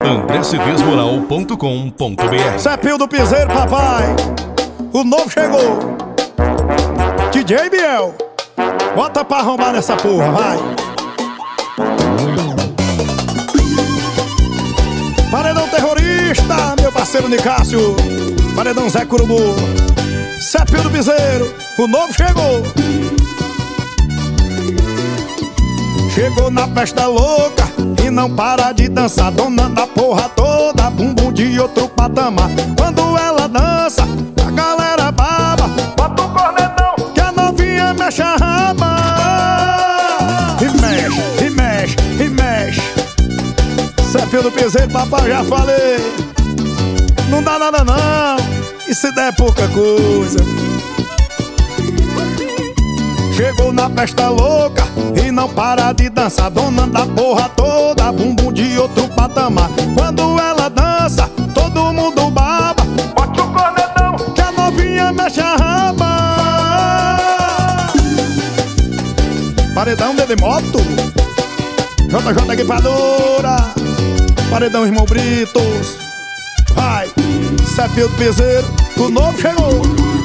andrecedesmoral.com.br. Cepil do Piseiro, papai. O novo chegou. DJ Biel, bota pra arrombar nessa porra, vai. Paredão terrorista, meu parceiro Nicásio. Paredão Zé Curubu. Cepil do Piseiro, o novo chegou. Chegou na festa louca e não para de dançar, dona da porra toda, bumbum de outro patamar. Quando ela dança, a galera baba. Bota o cornetão que a novinha mexe a raba. E mexe, e mexe, e mexe. Cepil do Piseiro, papai, já falei. Não dá nada não, e se der pouca coisa. Chegou na festa louca e não para de dançar, dona da porra toda, bumbum de outro patamar. Quando ela dança, todo mundo baba. Bote o cornetão que a novinha mexe a raba. Paredão Dede Moto, JJ Equipadora, Paredão Irmão Britos. Vai, Cepil do Piseiro, o novo chegou.